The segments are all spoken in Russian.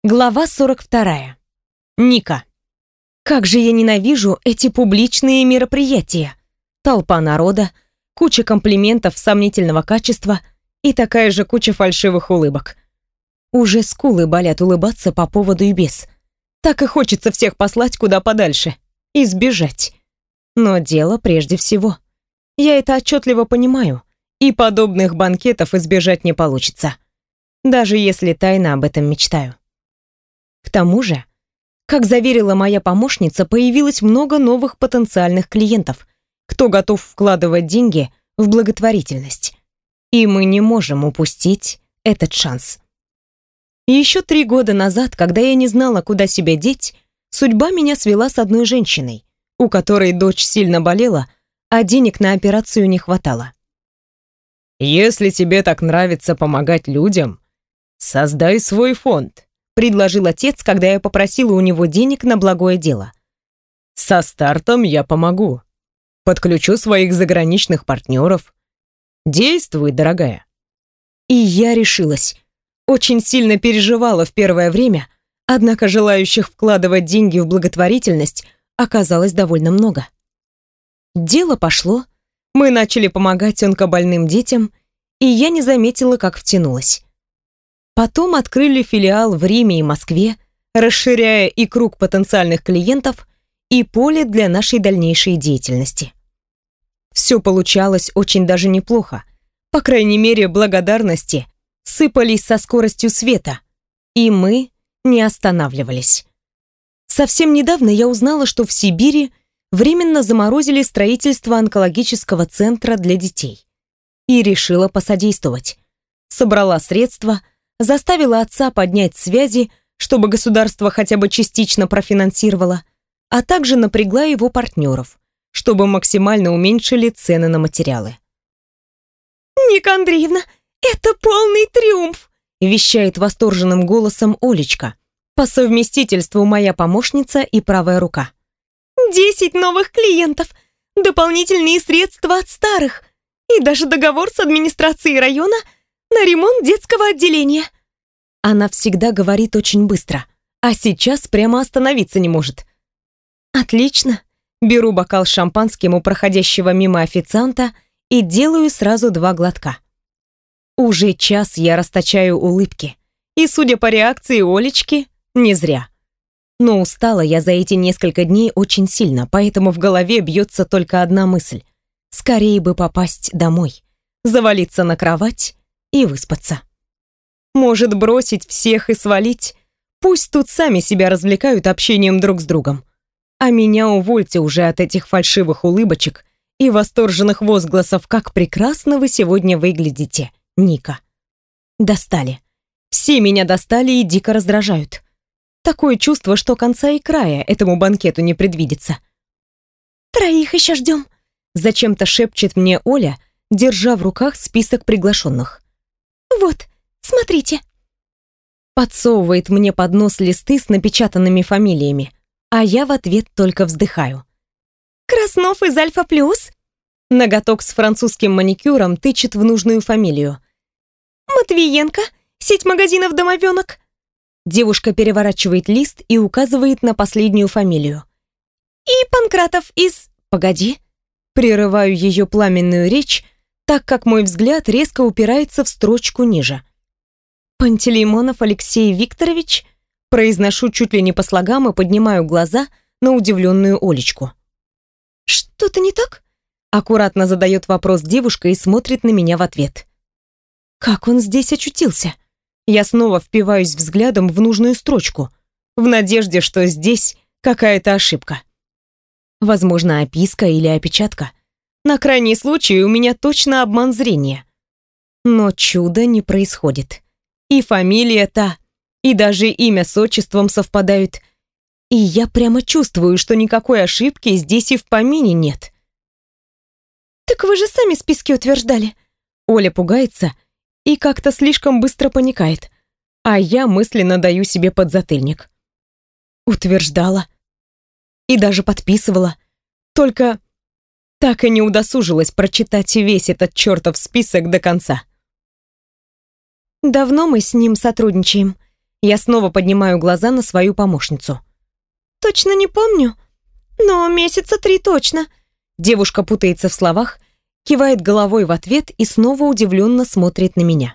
Глава 42. Ника. Как же я ненавижу эти публичные мероприятия. Толпа народа, куча комплиментов сомнительного качества и такая же куча фальшивых улыбок. Уже скулы болят улыбаться по поводу и без. Так и хочется всех послать куда подальше и сбежать. Но дело прежде всего. Я это отчетливо понимаю, и подобных банкетов избежать не получится. Даже если тайно об этом мечтаю. К тому же, как заверила моя помощница, появилось много новых потенциальных клиентов, кто готов вкладывать деньги в благотворительность. И мы не можем упустить этот шанс. Еще 3 года назад, когда я не знала, куда себя деть, судьба меня свела с одной женщиной, у которой дочь сильно болела, а денег на операцию не хватало. «Если тебе так нравится помогать людям, создай свой фонд», предложил отец, когда я попросила у него денег на благое дело. «Со стартом я помогу. Подключу своих заграничных партнеров. Действуй, дорогая». И я решилась. Очень сильно переживала в первое время, однако желающих вкладывать деньги в благотворительность оказалось довольно много. Дело пошло, мы начали помогать онкобольным детям, и я не заметила, как втянулась. Потом открыли филиал в Риме и Москве, расширяя и круг потенциальных клиентов, и поле для нашей дальнейшей деятельности. Все получалось очень даже неплохо. По крайней мере, благодарности сыпались со скоростью света, и мы не останавливались. Совсем недавно я узнала, что в Сибири временно заморозили строительство онкологического центра для детей. И решила посодействовать. Собрала средства, заставила отца поднять связи, чтобы государство хотя бы частично профинансировало, а также напрягла его партнеров, чтобы максимально уменьшили цены на материалы. «Ника Андреевна, это полный триумф!» вещает восторженным голосом Олечка, по совместительству моя помощница и правая рука. 10 новых клиентов, дополнительные средства от старых и даже договор с администрацией района на ремонт детского отделения. Она всегда говорит очень быстро, а сейчас прямо остановиться не может. Отлично. Беру бокал с шампанским у проходящего мимо официанта и делаю сразу 2 глотка. Уже час я расточаю улыбки, и, судя по реакции Олечки, не зря. Но устала я за эти несколько дней очень сильно, поэтому в голове бьется только одна мысль: скорее бы попасть домой, завалиться на кровать и выспаться. Может, бросить всех и свалить? Пусть тут сами себя развлекают общением друг с другом. А меня увольте уже от этих фальшивых улыбочек и восторженных возгласов, как прекрасно вы сегодня выглядите, Ника. Достали. Все меня достали и дико раздражают. Такое чувство, что конца и края этому банкету не предвидится. 3 еще ждем, зачем-то шепчет мне Оля, держа в руках список приглашенных. Вот, смотрите. Подсовывает мне под нос листы с напечатанными фамилиями, а я в ответ только вздыхаю. Краснов из Альфа Плюс. Ноготок с французским маникюром тычет в нужную фамилию. Матвиенко, сеть магазинов «Домовенок». Девушка переворачивает лист и указывает на последнюю фамилию. И Панкратов из... Погоди. Прерываю ее пламенную речь, так как мой взгляд резко упирается в строчку ниже. Пантелеймонов Алексей Викторович. Произношу чуть ли не по слогам и поднимаю глаза на удивленную Олечку. Что-то не так? Аккуратно задает вопрос девушка и смотрит на меня в ответ. Как он здесь очутился? Я снова впиваюсь взглядом в нужную строчку, в надежде, что здесь какая-то ошибка. Возможно, описка или опечатка. На крайний случай у меня точно обман зрения. Но чуда не происходит. И фамилия та, и даже имя с отчеством совпадают. И я прямо чувствую, что никакой ошибки здесь и в помине нет. «Так вы же сами списки утверждали». Оля пугается и как-то слишком быстро паникает, а я мысленно даю себе подзатыльник. Утверждала. И даже подписывала. Только так и не удосужилась прочитать весь этот чертов список до конца. Давно мы с ним сотрудничаем. Я снова поднимаю глаза на свою помощницу. Точно не помню, но месяца 3 точно. Девушка путается в словах, кивает головой в ответ и снова удивленно смотрит на меня.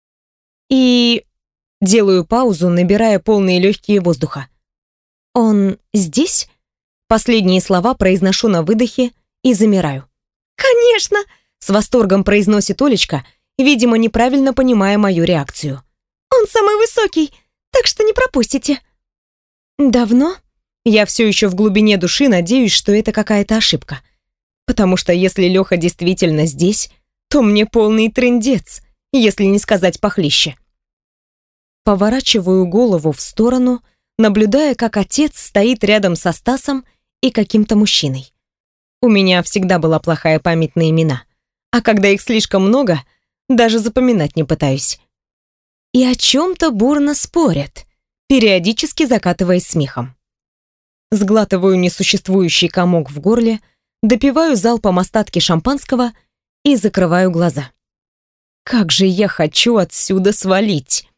И делаю паузу, набирая полные легкие воздуха. «Он здесь?» Последние слова произношу на выдохе и замираю. «Конечно!» — с восторгом произносит Олечка, видимо, неправильно понимая мою реакцию. «Он самый высокий, так что не пропустите». «Давно?» Я все еще в глубине души надеюсь, что это какая-то ошибка. Потому что если Леха действительно здесь, то мне полный трындец, если не сказать похлеще. Поворачиваю голову в сторону, наблюдая, как отец стоит рядом со Стасом и каким-то мужчиной. У меня всегда была плохая память на имена, а когда их слишком много, даже запоминать не пытаюсь. И о чем-то бурно спорят, периодически закатываясь смехом. Сглатываю несуществующий комок в горле, допиваю залпом остатки шампанского и закрываю глаза. Как же я хочу отсюда свалить!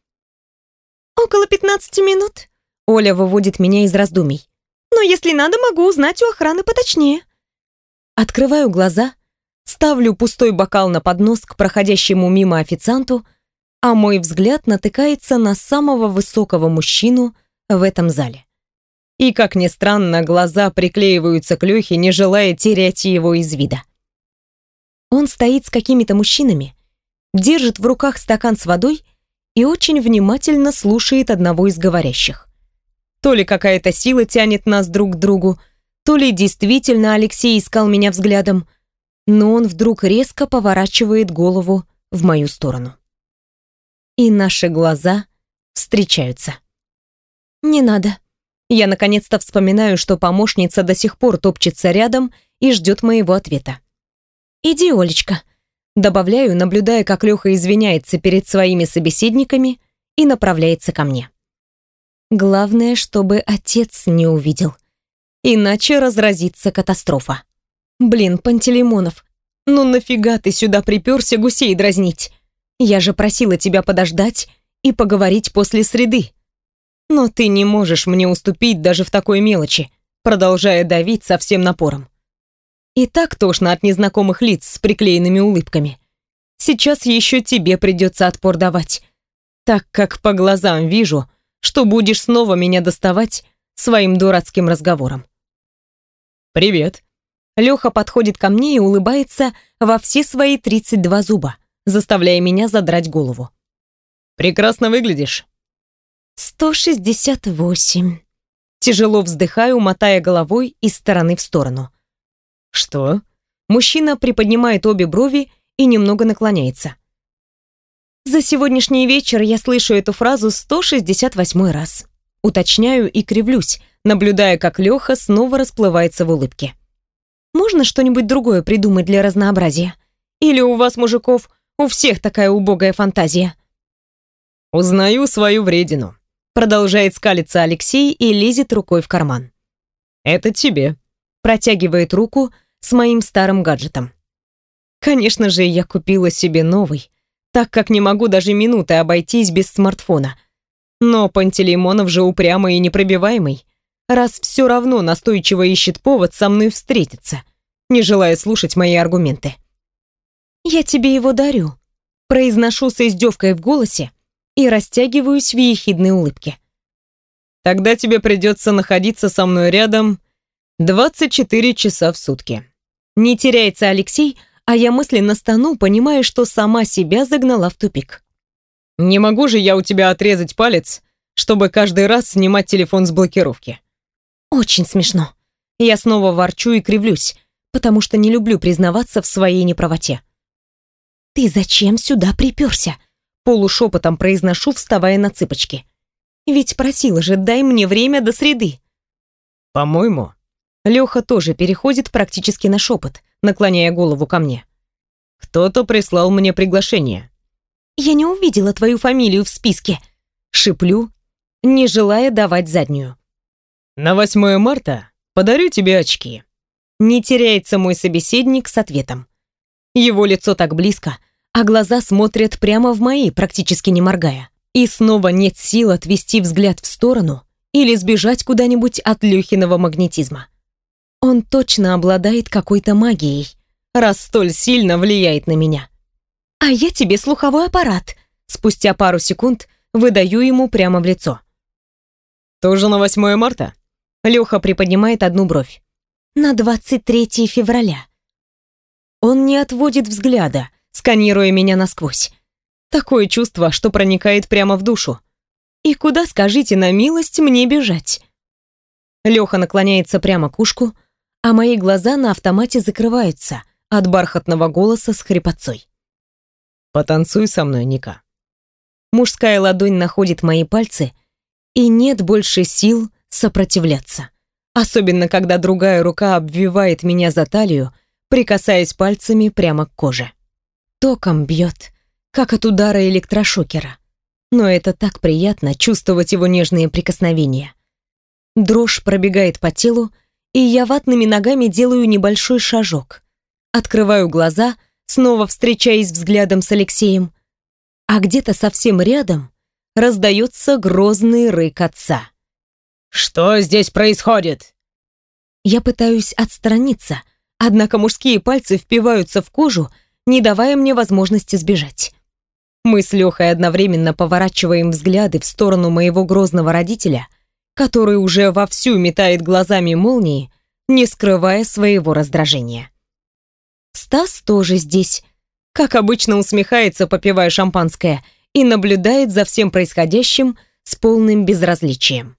«Около 15 минут», — Оля выводит меня из раздумий. «Но если надо, могу узнать у охраны поточнее». Открываю глаза, ставлю пустой бокал на поднос к проходящему мимо официанту, а мой взгляд натыкается на самого высокого мужчину в этом зале. И, как ни странно, глаза приклеиваются к Лёхе, не желая терять его из вида. Он стоит с какими-то мужчинами, держит в руках стакан с водой и очень внимательно слушает одного из говорящих. То ли какая-то сила тянет нас друг к другу, то ли действительно Алексей искал меня взглядом, но он вдруг резко поворачивает голову в мою сторону. И наши глаза встречаются. «Не надо». Я наконец-то вспоминаю, что помощница до сих пор топчется рядом и ждет моего ответа. «Иди, Олечка», — добавляю, наблюдая, как Леха извиняется перед своими собеседниками и направляется ко мне. Главное, чтобы отец не увидел. Иначе разразится катастрофа. Блин, Пантелеймонов, ну нафига ты сюда приперся гусей дразнить? Я же просила тебя подождать и поговорить после среды. Но ты не можешь мне уступить даже в такой мелочи, продолжая давить со всем напором. И так тошно от незнакомых лиц с приклеенными улыбками. Сейчас еще тебе придется отпор давать, так как по глазам вижу, что будешь снова меня доставать своим дурацким разговором. «Привет». Леха подходит ко мне и улыбается во все свои 32 зуба, заставляя меня задрать голову. «Прекрасно выглядишь». 168. Тяжело вздыхаю, мотая головой из стороны в сторону. «Что?» Мужчина приподнимает обе брови и немного наклоняется. За сегодняшний вечер я слышу эту фразу 168 раз. Уточняю и кривлюсь, наблюдая, как Леха снова расплывается в улыбке. Можно что-нибудь другое придумать для разнообразия? Или у вас, мужиков, у всех такая убогая фантазия? «Узнаю свою вредину», — продолжает скалиться Алексей и лезет рукой в карман. «Это тебе», — протягивает руку с моим старым гаджетом. Конечно же, я купила себе новый, так как не могу даже минуты обойтись без смартфона. Но Пантелеймонов же упрямый и непробиваемый, раз все равно настойчиво ищет повод со мной встретиться, не желая слушать мои аргументы. «Я тебе его дарю», — произношу с издевкой в голосе и растягиваюсь в ехидной улыбке. «Тогда тебе придется находиться со мной рядом 24 часа в сутки». Не теряется Алексей, а я мысленно стану, понимая, что сама себя загнала в тупик. «Не могу же я у тебя отрезать палец, чтобы каждый раз снимать телефон с блокировки». Очень смешно. Я снова ворчу и кривлюсь, потому что не люблю признаваться в своей неправоте. «Ты зачем сюда приперся?» Полушепотом произношу, вставая на цыпочки. «Ведь просила же, дай мне время до среды». «По-моему...» Леха тоже переходит практически на шепот, наклоняя голову ко мне. «Кто-то прислал мне приглашение». «Я не увидела твою фамилию в списке», — шиплю, не желая давать заднюю. «На 8 марта подарю тебе очки». Не теряется мой собеседник с ответом. Его лицо так близко, а глаза смотрят прямо в мои, практически не моргая. И снова нет сил отвести взгляд в сторону или сбежать куда-нибудь от Лёхиного магнетизма. Он точно обладает какой-то магией, раз столь сильно влияет на меня. «А я тебе слуховой аппарат», спустя пару секунд выдаю ему прямо в лицо. «Тоже на 8 марта?» Лёха приподнимает одну бровь. «На 23 февраля». Он не отводит взгляда, сканируя меня насквозь. Такое чувство, что проникает прямо в душу. И куда, скажите на милость, мне бежать? Лёха наклоняется прямо к ушку, а мои глаза на автомате закрываются от бархатного голоса с хрипотцой. «Потанцуй со мной, Ника». Мужская ладонь находит мои пальцы, и нет больше сил сопротивляться. Особенно, когда другая рука обвивает меня за талию, прикасаясь пальцами прямо к коже. Током бьет, как от удара электрошокера. Но это так приятно чувствовать его нежные прикосновения. Дрожь пробегает по телу, и я ватными ногами делаю небольшой шажок. Открываю глаза, снова встречаясь взглядом с Алексеем, а где-то совсем рядом раздается грозный рык отца. «Что здесь происходит?» Я пытаюсь отстраниться, однако мужские пальцы впиваются в кожу, не давая мне возможности сбежать. Мы с Лёхой одновременно поворачиваем взгляды в сторону моего грозного родителя, который уже вовсю метает глазами молнии, не скрывая своего раздражения. Стас тоже здесь, как обычно усмехается, попивая шампанское, и наблюдает за всем происходящим с полным безразличием.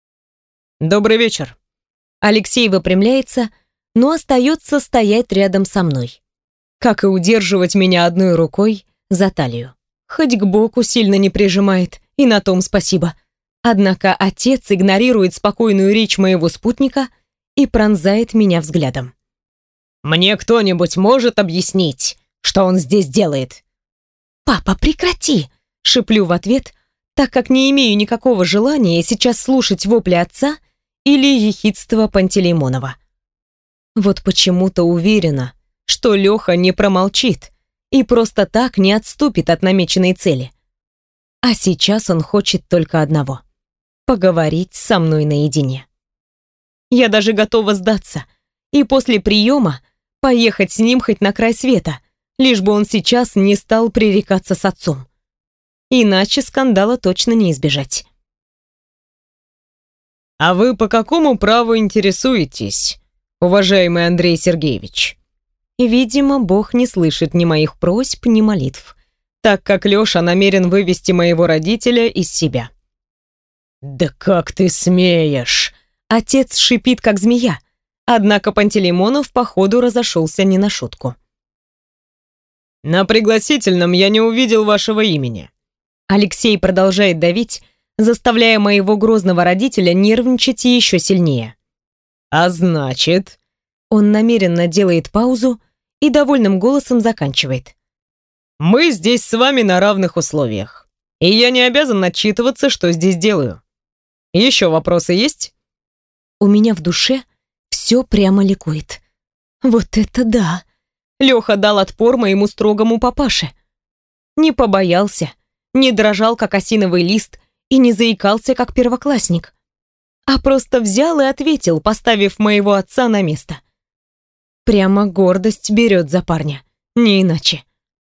«Добрый вечер». Алексей выпрямляется, но остается стоять рядом со мной. Как и удерживать меня одной рукой за талию. Хоть к боку сильно не прижимает, и на том спасибо. Однако отец игнорирует спокойную речь моего спутника и пронзает меня взглядом. «Мне кто-нибудь может объяснить, что он здесь делает?» «Папа, прекрати!» — шиплю в ответ, так как не имею никакого желания сейчас слушать вопли отца или ехидство Пантелеймонова. Вот почему-то уверена, что Лёха не промолчит и просто так не отступит от намеченной цели. А сейчас он хочет только одного — поговорить со мной наедине. Я даже готова сдаться и после приема поехать с ним хоть на край света, лишь бы он сейчас не стал пререкаться с отцом. Иначе скандала точно не избежать. «А вы по какому праву интересуетесь, уважаемый Андрей Сергеевич?» Видимо, Бог не слышит ни моих просьб, ни молитв, так как Лёша намерен вывести моего родителя из себя. «Да как ты смеешь?» Отец шипит, как змея, однако Пантелеймонов, походу, разошелся не на шутку. «На пригласительном я не увидел вашего имени». Алексей продолжает давить, заставляя моего грозного родителя нервничать еще сильнее. «А значит...» Он намеренно делает паузу и довольным голосом заканчивает. «Мы здесь с вами на равных условиях, и я не обязан отчитываться, что здесь делаю. Еще вопросы есть?» У меня в душе все прямо ликует. Вот это да! Лёха дал отпор моему строгому папаше. Не побоялся, не дрожал, как осиновый лист, и не заикался, как первоклассник, а просто взял и ответил, поставив моего отца на место. Прямо гордость берет за парня, не иначе.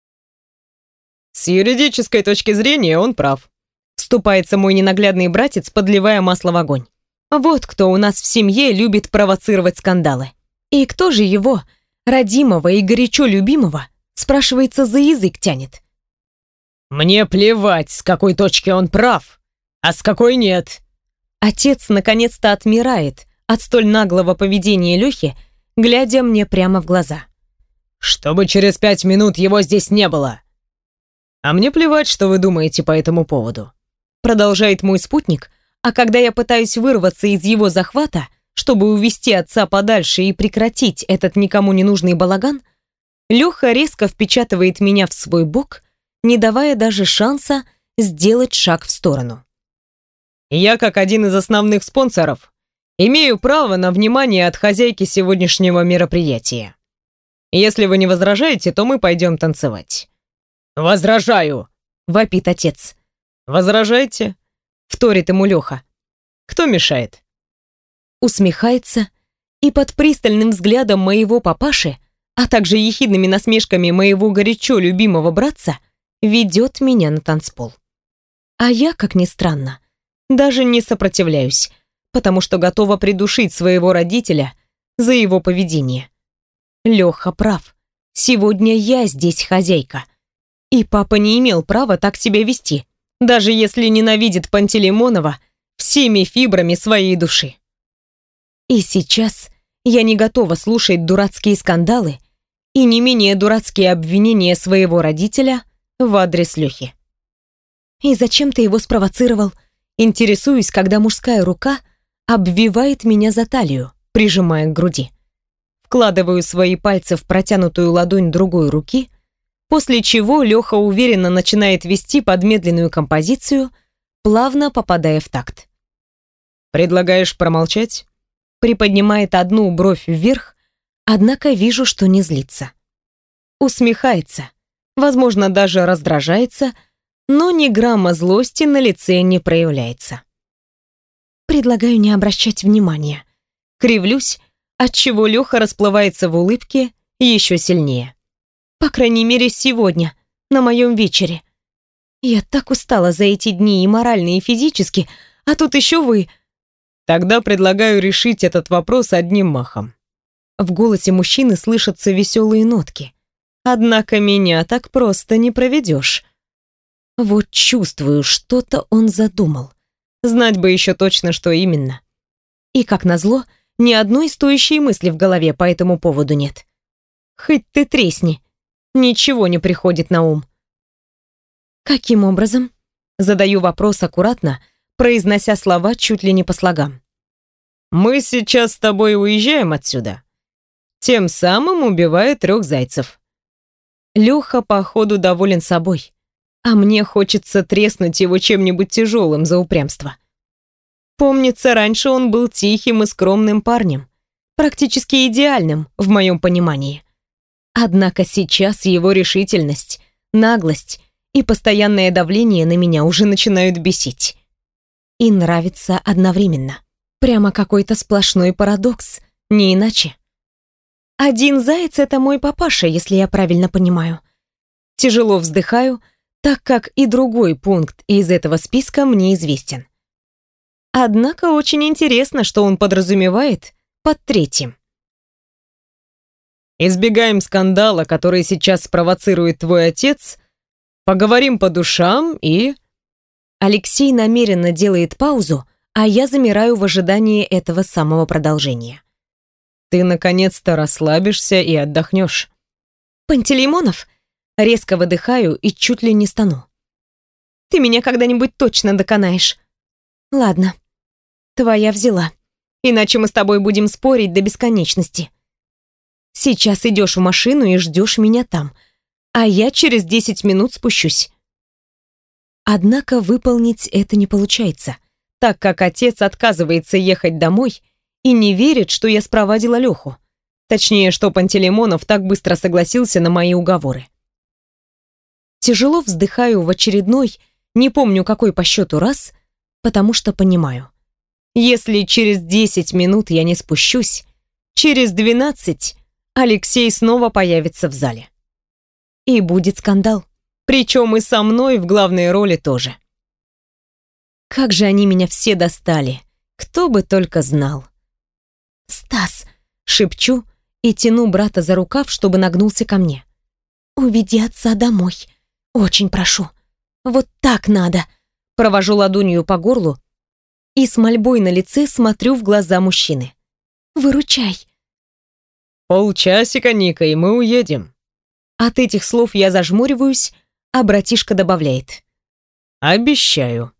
«С юридической точки зрения он прав», вступается мой ненаглядный братец, подливая масло в огонь. Вот кто у нас в семье любит провоцировать скандалы. И кто же его, родимого и горячо любимого, спрашивается, за язык тянет? «Мне плевать, с какой точки он прав, а с какой нет». Отец наконец-то отмирает от столь наглого поведения Лёхи, глядя мне прямо в глаза. «Чтобы через 5 минут его здесь не было». «А мне плевать, что вы думаете по этому поводу», продолжает мой спутник, а когда я пытаюсь вырваться из его захвата, чтобы увести отца подальше и прекратить этот никому не нужный балаган, Лёха резко впечатывает меня в свой бок, не давая даже шанса сделать шаг в сторону. «Я, как один из основных спонсоров, имею право на внимание от хозяйки сегодняшнего мероприятия. Если вы не возражаете, то мы пойдем танцевать». «Возражаю!» — вопит отец. «Возражайте», — вторит ему Леха. «Кто мешает?» Усмехается и под пристальным взглядом моего папаши, а также ехидными насмешками моего горячо любимого братца, ведет меня на танцпол. А я, как ни странно, даже не сопротивляюсь, потому что готова придушить своего родителя за его поведение. Леха прав. Сегодня я здесь хозяйка. И папа не имел права так себя вести, даже если ненавидит Пантелеймонова всеми фибрами своей души. И сейчас я не готова слушать дурацкие скандалы и не менее дурацкие обвинения своего родителя в адрес Лехи. «И зачем ты его спровоцировал?» Интересуюсь, когда мужская рука обвивает меня за талию, прижимая к груди. Вкладываю свои пальцы в протянутую ладонь другой руки, после чего Леха уверенно начинает вести под медленную композицию, плавно попадая в такт. «Предлагаешь промолчать?» Приподнимает одну бровь вверх, однако вижу, что не злится. Усмехается, возможно, даже раздражается, но ни грамма злости на лице не проявляется. Предлагаю не обращать внимания. Кривлюсь, отчего Леха расплывается в улыбке еще сильнее. По крайней мере, сегодня, на моем вечере. Я так устала за эти дни и морально, и физически, а тут еще вы. Тогда предлагаю решить этот вопрос одним махом. В голосе мужчины слышатся веселые нотки. Однако меня так просто не проведешь. Вот чувствую, что-то он задумал. Знать бы еще точно, что именно. И, как назло, ни одной стоящей мысли в голове по этому поводу нет. Хоть ты тресни, ничего не приходит на ум. Каким образом? Задаю вопрос аккуратно, произнося слова чуть ли не по слогам. «Мы сейчас с тобой уезжаем отсюда, тем самым убивая 3 зайцев». Леха, походу, доволен собой, а мне хочется треснуть его чем-нибудь тяжелым за упрямство. Помнится, раньше он был тихим и скромным парнем, практически идеальным в моем понимании. Однако сейчас его решительность, наглость и постоянное давление на меня уже начинают бесить. И нравится одновременно. Прямо какой-то сплошной парадокс, не иначе. Один заяц — это мой папаша, если я правильно понимаю. Тяжело вздыхаю, так как и другой пункт из этого списка мне известен. Однако очень интересно, что он подразумевает под 3-м. «Избегаем скандала, который сейчас спровоцирует твой отец, поговорим по душам и...» Алексей намеренно делает паузу, а я замираю в ожидании этого самого продолжения. «Ты наконец-то расслабишься и отдохнешь». «Пантелеймонов?» Резко выдыхаю и чуть ли не стану. «Ты меня когда-нибудь точно доконаешь. Ладно, твоя взяла. Иначе мы с тобой будем спорить до бесконечности. Сейчас идешь в машину и ждешь меня там, а я через 10 минут спущусь». Однако выполнить это не получается, так как отец отказывается ехать домой и не верит, что я спровадила Леху. Точнее, что Пантелеймонов так быстро согласился на мои уговоры. Тяжело вздыхаю в очередной, не помню какой по счету раз, потому что понимаю. Если через 10 минут я не спущусь, через 12 Алексей снова появится в зале. И будет скандал. Причем и со мной в главной роли тоже. Как же они меня все достали, кто бы только знал. «Стас!» — шепчу и тяну брата за рукав, чтобы нагнулся ко мне. «Уведи отца домой. Очень прошу. Вот так надо!» Провожу ладонью по горлу и с мольбой на лице смотрю в глаза мужчины. «Выручай!» «Полчасика, Ника, и мы уедем». От этих слов я зажмуриваюсь, а братишка добавляет: «Обещаю».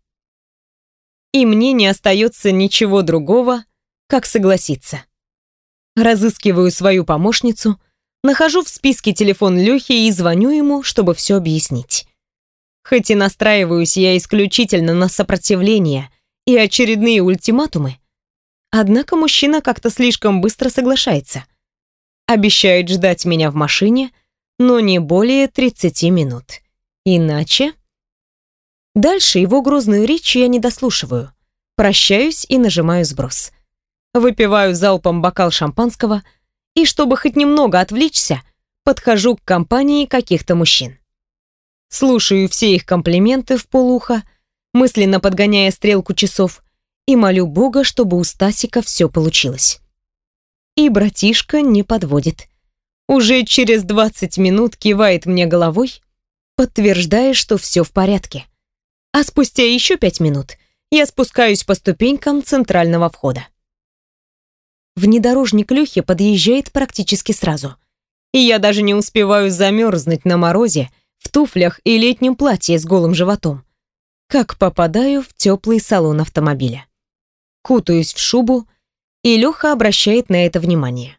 И мне не остается ничего другого, как согласиться. Разыскиваю свою помощницу, нахожу в списке телефон Лехи и звоню ему, чтобы все объяснить. Хоть и настраиваюсь я исключительно на сопротивление и очередные ультиматумы, однако мужчина как-то слишком быстро соглашается. Обещает ждать меня в машине, но не более 30 минут. Иначе... Дальше его грозную речь я не дослушиваю. Прощаюсь и нажимаю сброс. Выпиваю залпом бокал шампанского и, чтобы хоть немного отвлечься, подхожу к компании каких-то мужчин. Слушаю все их комплименты вполуха, мысленно подгоняя стрелку часов, и молю Бога, чтобы у Стасика все получилось. И братишка не подводит. Уже через 20 минут кивает мне головой, подтверждая, что все в порядке. А спустя еще 5 минут я спускаюсь по ступенькам центрального входа. Внедорожник Лёхи подъезжает практически сразу. И я даже не успеваю замерзнуть на морозе в туфлях и летнем платье с голым животом, как попадаю в теплый салон автомобиля. Кутаюсь в шубу, и Лёха обращает на это внимание.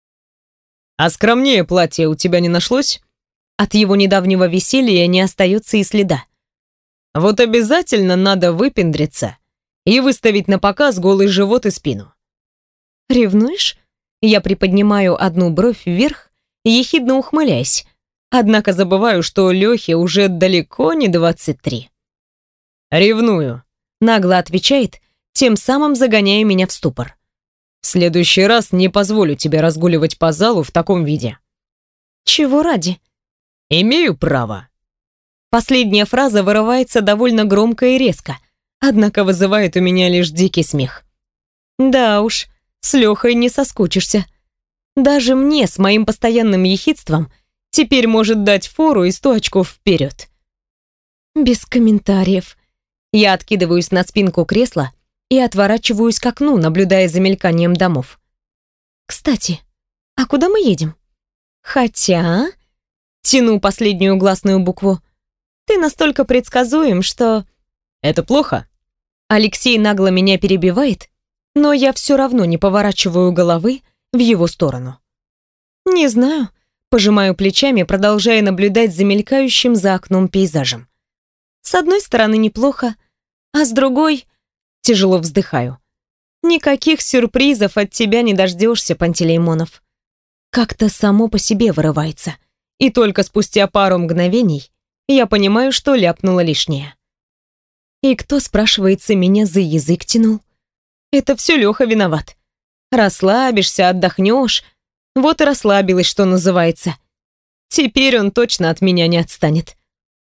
«А скромнее платье у тебя не нашлось?» От его недавнего веселья не остается и следа. «Вот обязательно надо выпендриться и выставить на показ голый живот и спину». «Ревнуешь?» Я приподнимаю одну бровь вверх, ехидно ухмыляясь, однако забываю, что Лёхе уже далеко не 23. «Ревную», — нагло отвечает, тем самым загоняя меня в ступор. «В следующий раз не позволю тебе разгуливать по залу в таком виде». «Чего ради?» «Имею право». Последняя фраза вырывается довольно громко и резко, однако вызывает у меня лишь дикий смех. Да уж, с Лёхой не соскучишься. Даже мне с моим постоянным ехидством теперь может дать фору и 100 очков вперед. Без комментариев. Я откидываюсь на спинку кресла и отворачиваюсь к окну, наблюдая за мельканием домов. Кстати, а куда мы едем? Хотя... Тяну последнюю гласную букву. Ты настолько предсказуем, что... Это плохо? Алексей нагло меня перебивает, но я все равно не поворачиваю головы в его сторону. Не знаю, пожимаю плечами, продолжая наблюдать за мелькающим за окном пейзажем. С одной стороны неплохо, а с другой тяжело вздыхаю. Никаких сюрпризов от тебя не дождешься, Пантелеймонов. Как-то само по себе вырывается. И только спустя пару мгновений я понимаю, что ляпнула лишнее. И кто, спрашивается, меня за язык тянул? Это все Леха виноват. Расслабишься, отдохнешь. Вот и расслабилась, что называется. Теперь он точно от меня не отстанет.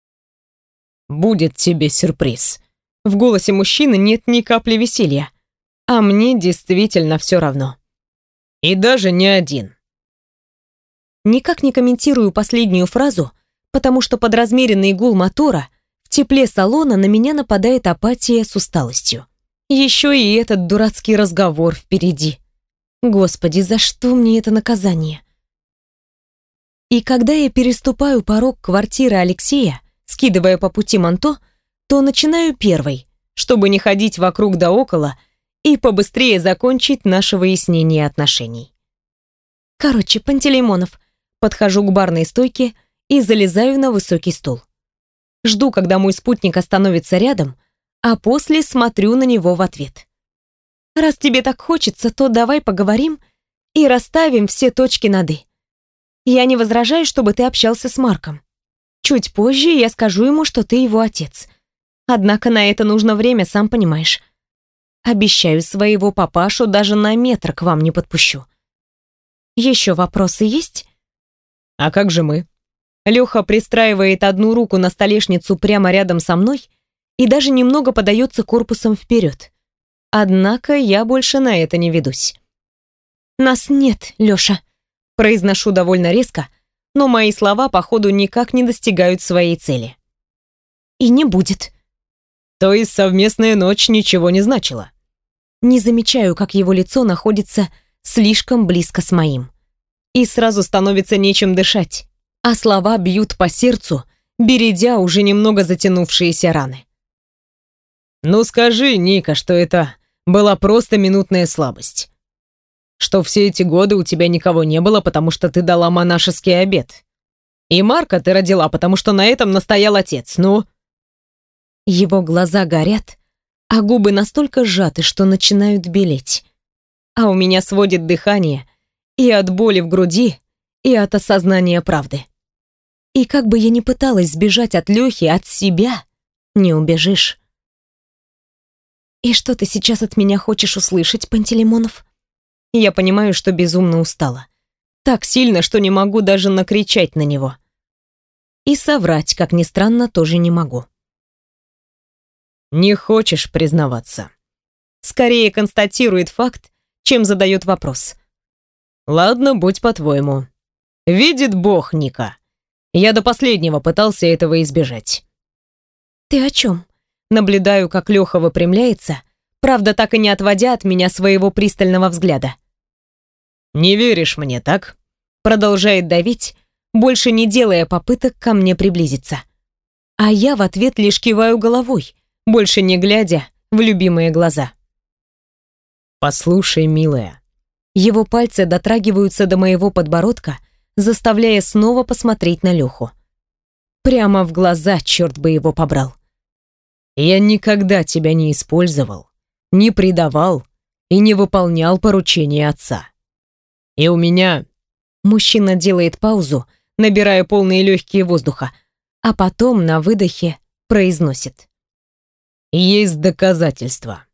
«Будет тебе сюрприз». В голосе мужчины нет ни капли веселья. А мне действительно все равно. «И даже не один». Никак не комментирую последнюю фразу, потому что под размеренный гул мотора в тепле салона на меня нападает апатия с усталостью. Еще и этот дурацкий разговор впереди. Господи, за что мне это наказание? И когда я переступаю порог квартиры Алексея, скидывая по пути манто, то начинаю первой, чтобы не ходить вокруг да около и побыстрее закончить наше выяснение отношений. Короче, Пантелеймонов, подхожу к барной стойке и залезаю на высокий стул. Жду, когда мой спутник остановится рядом, а после смотрю на него в ответ. Раз тебе так хочется, то давай поговорим и расставим все точки над «и». Я не возражаю, чтобы ты общался с Марком. Чуть позже я скажу ему, что ты его отец. Однако на это нужно время, сам понимаешь. Обещаю, своего папашу даже на метр к вам не подпущу. Еще вопросы есть? А как же мы? Леха пристраивает одну руку на столешницу прямо рядом со мной и даже немного подается корпусом вперед. Однако я больше на это не ведусь. Нас нет, Леша. Произношу довольно резко, но мои слова, походу, никак не достигают своей цели. И не будет. То есть совместная ночь ничего не значила? Не замечаю, как его лицо находится слишком близко с моим. И сразу становится нечем дышать, а слова бьют по сердцу, бередя уже немного затянувшиеся раны. Ну скажи, Ника, что это была просто минутная слабость. Что все эти годы у тебя никого не было, потому что ты дала монашеский обет. И Марка ты родила, потому что на этом настоял отец, ну? Его глаза горят, а губы настолько сжаты, что начинают белеть. А у меня сводит дыхание и от боли в груди, и от осознания правды. И как бы я ни пыталась сбежать от Лёхи, от себя, не убежишь. И что ты сейчас от меня хочешь услышать, Пантелеймонов? Я понимаю, что безумно устала. Так сильно, что не могу даже накричать на него. И соврать, как ни странно, тоже не могу. Не хочешь признаваться? Скорее констатирует факт, чем задает вопрос. Ладно, будь по-твоему. Видит Бог, Ника. Я до последнего пытался этого избежать. Ты о чем? Наблюдаю, как Леха выпрямляется, правда, так и не отводя от меня своего пристального взгляда. Не веришь мне, так? Продолжает давить, больше не делая попыток ко мне приблизиться. А я в ответ лишь киваю головой, больше не глядя в любимые глаза. Послушай, милая. Его пальцы дотрагиваются до моего подбородка, заставляя снова посмотреть на Леху. Прямо в глаза, черт бы его побрал. Я никогда тебя не использовал, не предавал и не выполнял поручения отца. И у меня... Мужчина делает паузу, набирая полные легкие воздуха, а потом на выдохе произносит. Есть доказательства.